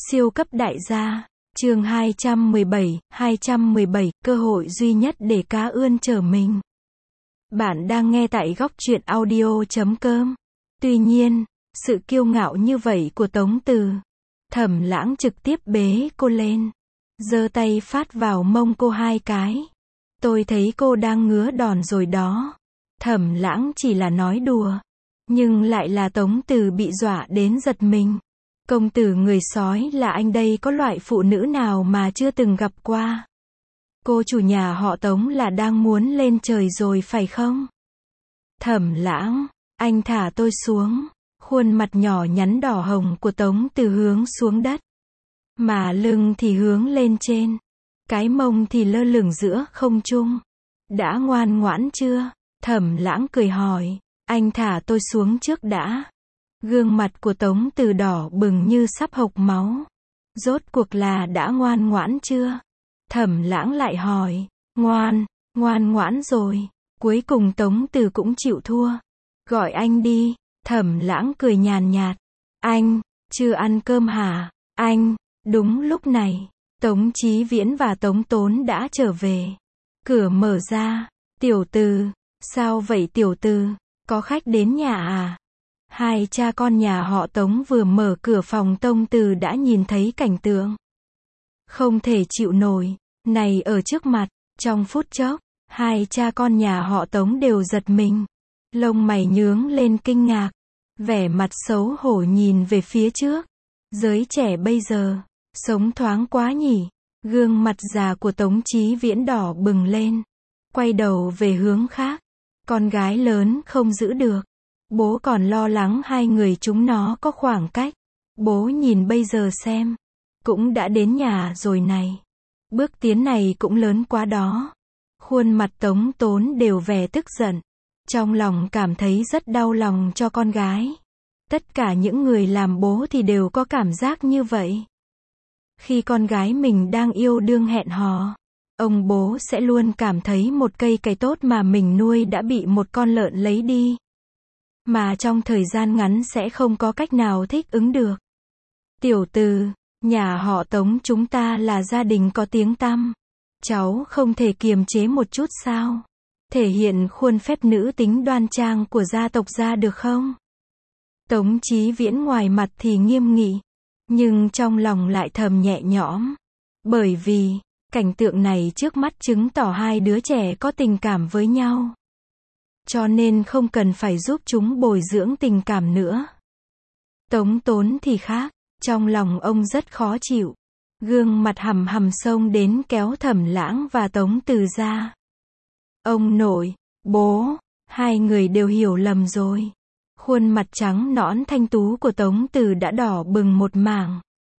Siêu cấp đại gia, chương 217, cơ hội duy nhất để cá ươn trở mình. Bạn đang nghe tại góc truyện audio.com. Tuy nhiên, sự kiêu ngạo như vậy của Tống Từ, Thẩm Lãng trực tiếp bế cô lên, giơ tay phát vào mông cô 2 cái. Tôi thấy cô đang ngứa đòn rồi đó. Thẩm Lãng chỉ là nói đùa, nhưng lại là Tống Từ bị dọa đến giật mình. Công tử người sói là anh đây, có loại phụ nữ nào mà chưa từng gặp qua. Cô chủ nhà họ Tống là đang muốn lên trời rồi phải không? Thẩm Lãng, anh thả tôi xuống. Khuôn mặt nhỏ nhắn đỏ hồng của Tống Từ hướng xuống đất, mà lưng thì hướng lên trên, cái mông thì lơ lửng giữa không trung. Đã ngoan ngoãn chưa? Thẩm Lãng cười hỏi. Anh thả tôi xuống trước đã. Gương mặt của Tống Từ đỏ bừng như sắp hộc máu. Rốt cuộc là đã ngoan ngoãn chưa? Thẩm Lãng lại hỏi. Ngoan ngoãn rồi. Cuối cùng Tống Từ cũng chịu thua. Gọi anh đi. Thẩm Lãng cười nhàn nhạt. Anh, chưa ăn cơm hả? Anh, đúng lúc này, Tống Chí Viễn và Tống Tốn đã trở về. Cửa mở ra. Tiểu Từ, sao vậy tiểu Từ? Có khách đến nhà à? Hai cha con nhà họ Tống vừa mở cửa phòng, Tống Từ đã nhìn thấy cảnh tượng không thể chịu nổi này ở trước mặt. Trong phút chốc, hai cha con nhà họ Tống đều giật mình, lông mày nhướng lên kinh ngạc, vẻ mặt xấu hổ nhìn về phía trước. Giới trẻ bây giờ, sống thoáng quá nhỉ? Gương mặt già của Tống Chí Viễn đỏ bừng lên, quay đầu về hướng khác. Con gái lớn không giữ được. Bố còn lo lắng hai người chúng nó có khoảng cách. Bố nhìn bây giờ xem, cũng đã đến nhà rồi này. Bước tiến này cũng lớn quá đó. Khuôn mặt Tống Tốn đều vẻ tức giận. Trong lòng cảm thấy rất đau lòng cho con gái. Tất cả những người làm bố thì đều có cảm giác như vậy. Khi con gái mình đang yêu đương hẹn hò, ông bố sẽ luôn cảm thấy một cây cày tốt mà mình nuôi đã bị một con lợn lấy đi. Mà trong thời gian ngắn sẽ không có cách nào thích ứng được. Tiểu Từ, nhà họ Tống chúng ta là gia đình có tiếng tăm. Cháu không thể kiềm chế một chút sao? Thể hiện khuôn phép nữ tính đoan trang của gia tộc ra được không? Tống Chí Viễn ngoài mặt thì nghiêm nghị, nhưng trong lòng lại thầm nhẹ nhõm. Bởi vì, cảnh tượng này trước mắt chứng tỏ hai đứa trẻ có tình cảm với nhau. Cho nên không cần phải giúp chúng bồi dưỡng tình cảm nữa. Tống Tốn thì khác, trong lòng ông rất khó chịu. Gương mặt hầm xông đến kéo Thẩm Lãng và Tống Từ ra. Ông nội, bố, hai người đều hiểu lầm rồi. Khuôn mặt trắng nõn thanh tú của Tống Từ đã đỏ bừng một mảng.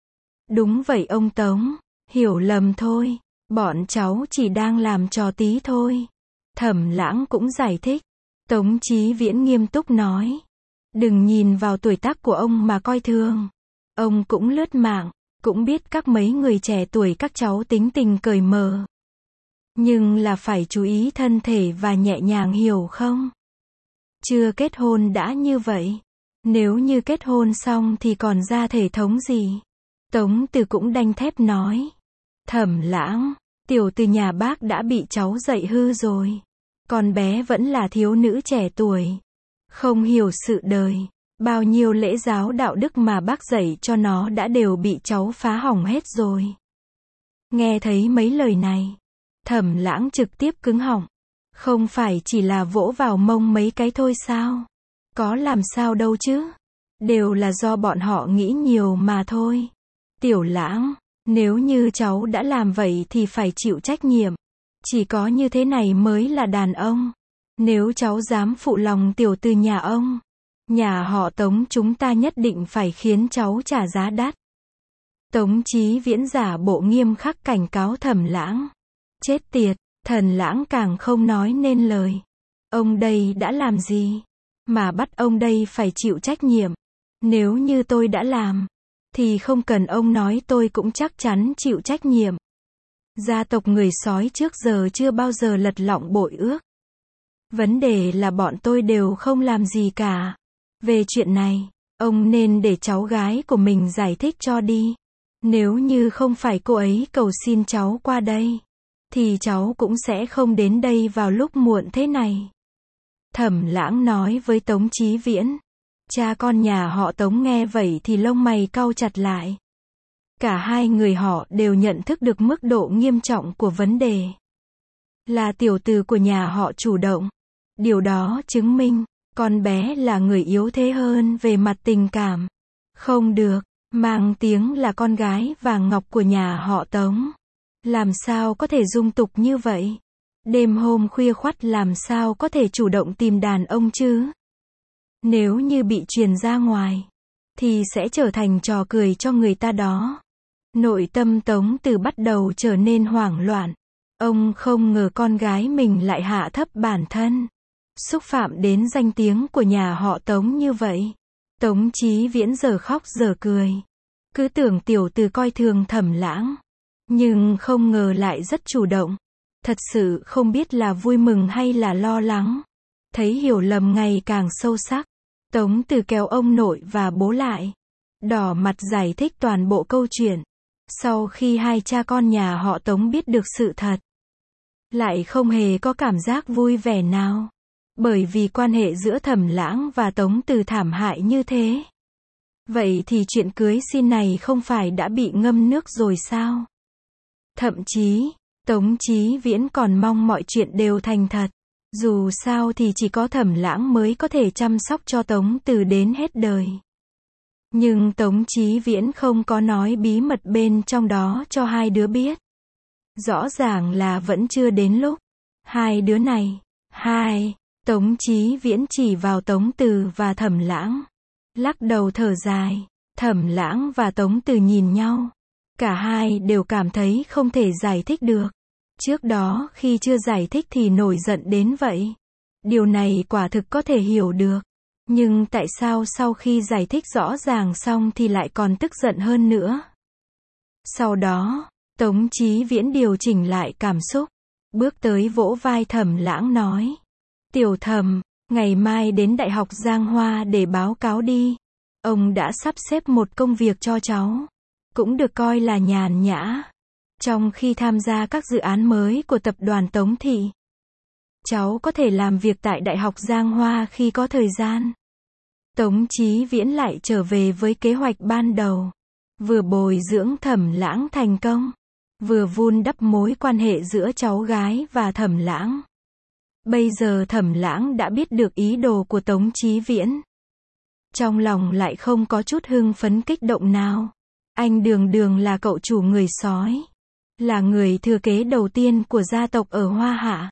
Đúng vậy ông Tống, hiểu lầm thôi. Bọn cháu chỉ đang làm trò tí thôi. Thẩm Lãng cũng giải thích. Tống Chí Viễn nghiêm túc nói. Đừng nhìn vào tuổi tác của ông mà coi thường. Ông cũng lướt mạng, cũng biết các mấy người trẻ tuổi các cháu tính tình cởi mở. Nhưng là phải chú ý thân thể và nhẹ nhàng, hiểu không? Chưa kết hôn đã như vậy. Nếu như kết hôn xong thì còn ra thể thống gì? Tống Từ cũng đanh thép nói. Thẩm Lãng, tiểu Từ nhà bác đã bị cháu dạy hư rồi. Con bé vẫn là thiếu nữ trẻ tuổi, không hiểu sự đời. Bao nhiêu lễ giáo đạo đức mà bác dạy cho nó đã đều bị cháu phá hỏng hết rồi. Nghe thấy mấy lời này, Thẩm Lãng trực tiếp cứng họng. Không phải chỉ là vỗ vào mông mấy cái thôi sao? Có làm sao đâu chứ? Đều là do bọn họ nghĩ nhiều mà thôi. Tiểu Lãng, nếu như cháu đã làm vậy thì phải chịu trách nhiệm. Chỉ có như thế này mới là đàn ông. Nếu cháu dám phụ lòng tiểu Từ nhà ông, nhà họ Tống chúng ta nhất định phải khiến cháu trả giá đắt. Tống Chí Viễn giả bộ nghiêm khắc cảnh cáo Thẩm Lãng. Chết tiệt, Thẩm Lãng càng không nói nên lời. Ông đây đã làm gì mà bắt ông đây phải chịu trách nhiệm? Nếu như tôi đã làm, thì không cần ông nói tôi cũng chắc chắn chịu trách nhiệm. Gia tộc người sói trước giờ chưa bao giờ lật lọng bội ước. Vấn đề là bọn tôi đều không làm gì cả. Về chuyện này, ông nên để cháu gái của mình giải thích cho đi. Nếu như không phải cô ấy cầu xin cháu qua đây, thì cháu cũng sẽ không đến đây vào lúc muộn thế này. Thẩm Lãng nói với Tống Chí Viễn. Cha con nhà họ Tống nghe vậy thì lông mày cau chặt lại. Cả hai người họ đều nhận thức được mức độ nghiêm trọng của vấn đề. Là tiểu tử của nhà họ chủ động. Điều đó chứng minh, con bé là người yếu thế hơn về mặt tình cảm. Không được, mang tiếng là con gái vàng ngọc của nhà họ Tống. Làm sao có thể dung tục như vậy? Đêm hôm khuya khoắt làm sao có thể chủ động tìm đàn ông chứ? Nếu như bị truyền ra ngoài, thì sẽ trở thành trò cười cho người ta đó. Nội tâm Tống Từ bắt đầu trở nên hoảng loạn. Ông không ngờ con gái mình lại hạ thấp bản thân, xúc phạm đến danh tiếng của nhà họ Tống như vậy. Tống Chí Viễn giờ khóc giờ cười. Cứ tưởng tiểu tử coi thường Thẩm Lãng, nhưng không ngờ lại rất chủ động. Thật sự không biết là vui mừng hay là lo lắng. Thấy hiểu lầm ngày càng sâu sắc, Tống Từ kéo ông nội và bố lại, đỏ mặt giải thích toàn bộ câu chuyện. Sau khi hai cha con nhà họ Tống biết được sự thật, lại không hề có cảm giác vui vẻ nào. Bởi vì quan hệ giữa Thẩm Lãng và Tống Từ thảm hại như thế. Vậy thì chuyện cưới xin này không phải đã bị ngâm nước rồi sao? Thậm chí, Tống Chí Viễn còn mong mọi chuyện đều thành thật. Dù sao thì chỉ có Thẩm Lãng mới có thể chăm sóc cho Tống Từ đến hết đời. Nhưng Tống Chí Viễn không có nói bí mật bên trong đó cho hai đứa biết. Rõ ràng là vẫn chưa đến lúc. Hai đứa này, Tống Chí Viễn chỉ vào Tống Từ và Thẩm Lãng. Lắc đầu thở dài. Thẩm Lãng và Tống Từ nhìn nhau. Cả hai đều cảm thấy không thể giải thích được. Trước đó khi chưa giải thích thì nổi giận đến vậy. Điều này quả thực có thể hiểu được. Nhưng tại sao sau khi giải thích rõ ràng xong thì lại còn tức giận hơn nữa? Sau đó, Tống Chí Viễn điều chỉnh lại cảm xúc. Bước tới vỗ vai Thẩm Lãng nói. Tiểu Thẩm, ngày mai đến Đại học Giang Hoa để báo cáo đi. Ông đã sắp xếp một công việc cho cháu. Cũng được coi là nhàn nhã. Trong khi tham gia các dự án mới của tập đoàn Tống Thị, cháu có thể làm việc tại Đại học Giang Hoa khi có thời gian. Tống Chí Viễn lại trở về với kế hoạch ban đầu. Vừa bồi dưỡng Thẩm Lãng thành công, vừa vun đắp mối quan hệ giữa cháu gái và Thẩm Lãng. Bây giờ Thẩm Lãng đã biết được ý đồ của Tống Chí Viễn. Trong lòng lại không có chút hưng phấn kích động nào. Anh đường đường là cậu chủ người sói. Là người thừa kế đầu tiên của gia tộc ở Hoa Hạ.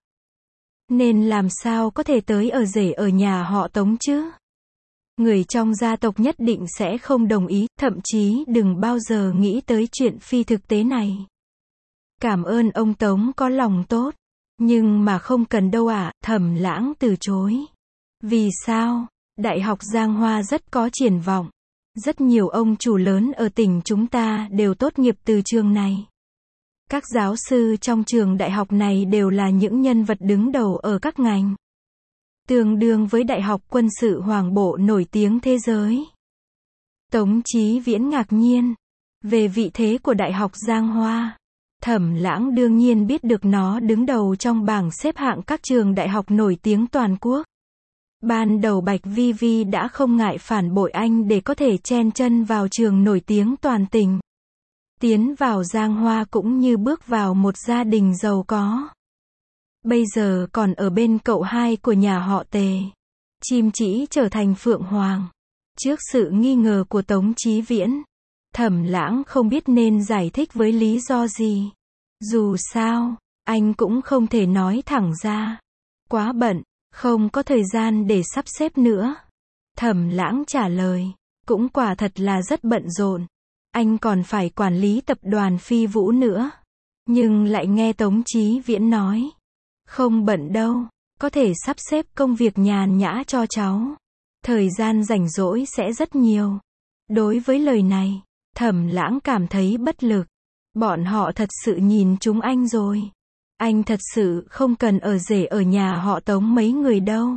Nên làm sao có thể tới ở rể ở nhà họ Tống chứ? Người trong gia tộc nhất định sẽ không đồng ý, thậm chí đừng bao giờ nghĩ tới chuyện phi thực tế này. Cảm ơn ông Tống có lòng tốt. Nhưng mà không cần đâu ạ, Thẩm Lãng từ chối. Vì sao? Đại học Giang Hoa rất có triển vọng. Rất nhiều ông chủ lớn ở tỉnh chúng ta đều tốt nghiệp từ trường này. Các giáo sư trong trường đại học này đều là những nhân vật đứng đầu ở các ngành. Tương đương với Đại học Quân sự Hoàng Bộ nổi tiếng thế giới. Tống Chí Viễn ngạc nhiên. Về vị thế của Đại học Giang Hoa, Thẩm Lãng đương nhiên biết được nó đứng đầu trong bảng xếp hạng các trường đại học nổi tiếng toàn quốc. Ban đầu Bạch Vi Vi đã không ngại phản bội anh để có thể chen chân vào trường nổi tiếng toàn tỉnh. Tiến vào Giang Hoa cũng như bước vào một gia đình giàu có. Bây giờ còn ở bên cậu hai của nhà họ Tề. Chim chỉ trở thành Phượng Hoàng. Trước sự nghi ngờ của Tống Chí Viễn, Thẩm Lãng không biết nên giải thích với lý do gì. Dù sao, anh cũng không thể nói thẳng ra. Quá bận, không có thời gian để sắp xếp nữa. Thẩm Lãng trả lời, cũng quả thật là rất bận rộn. Anh còn phải quản lý tập đoàn Phi Vũ nữa. Nhưng lại nghe Tống Chí Viễn nói, không bận đâu, có thể sắp xếp công việc nhàn nhã cho cháu. Thời gian rảnh rỗi sẽ rất nhiều. Đối với lời này, Thẩm Lãng cảm thấy bất lực. Bọn họ thật sự nhìn trúng anh rồi. Anh thật sự không cần ở rể ở nhà họ Tống mấy người đâu.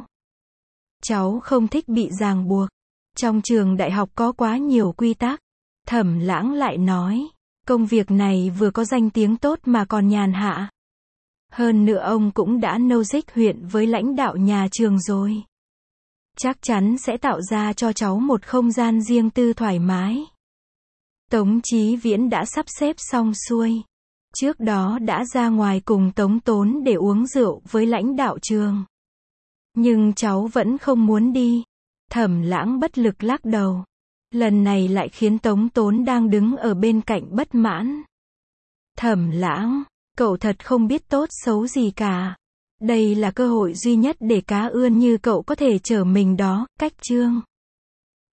Cháu không thích bị ràng buộc. Trong trường đại học có quá nhiều quy tắc. Thẩm Lãng lại nói, Công việc này vừa có danh tiếng tốt mà còn nhàn hạ. Hơn nữa ông cũng đã nâu dích huyện với lãnh đạo nhà trường rồi. Chắc chắn sẽ tạo ra cho cháu một không gian riêng tư thoải mái. Tống Chí Viễn đã sắp xếp xong xuôi. Trước đó đã ra ngoài cùng Tống Tốn để uống rượu với lãnh đạo trường. Nhưng cháu vẫn không muốn đi. Thẩm Lãng bất lực lắc đầu. Lần này lại khiến Tống Tốn đang đứng ở bên cạnh bất mãn. Thẩm Lãng, cậu thật không biết tốt xấu gì cả. Đây là cơ hội duy nhất để cá ươn như cậu có thể trở mình đó, cách chương.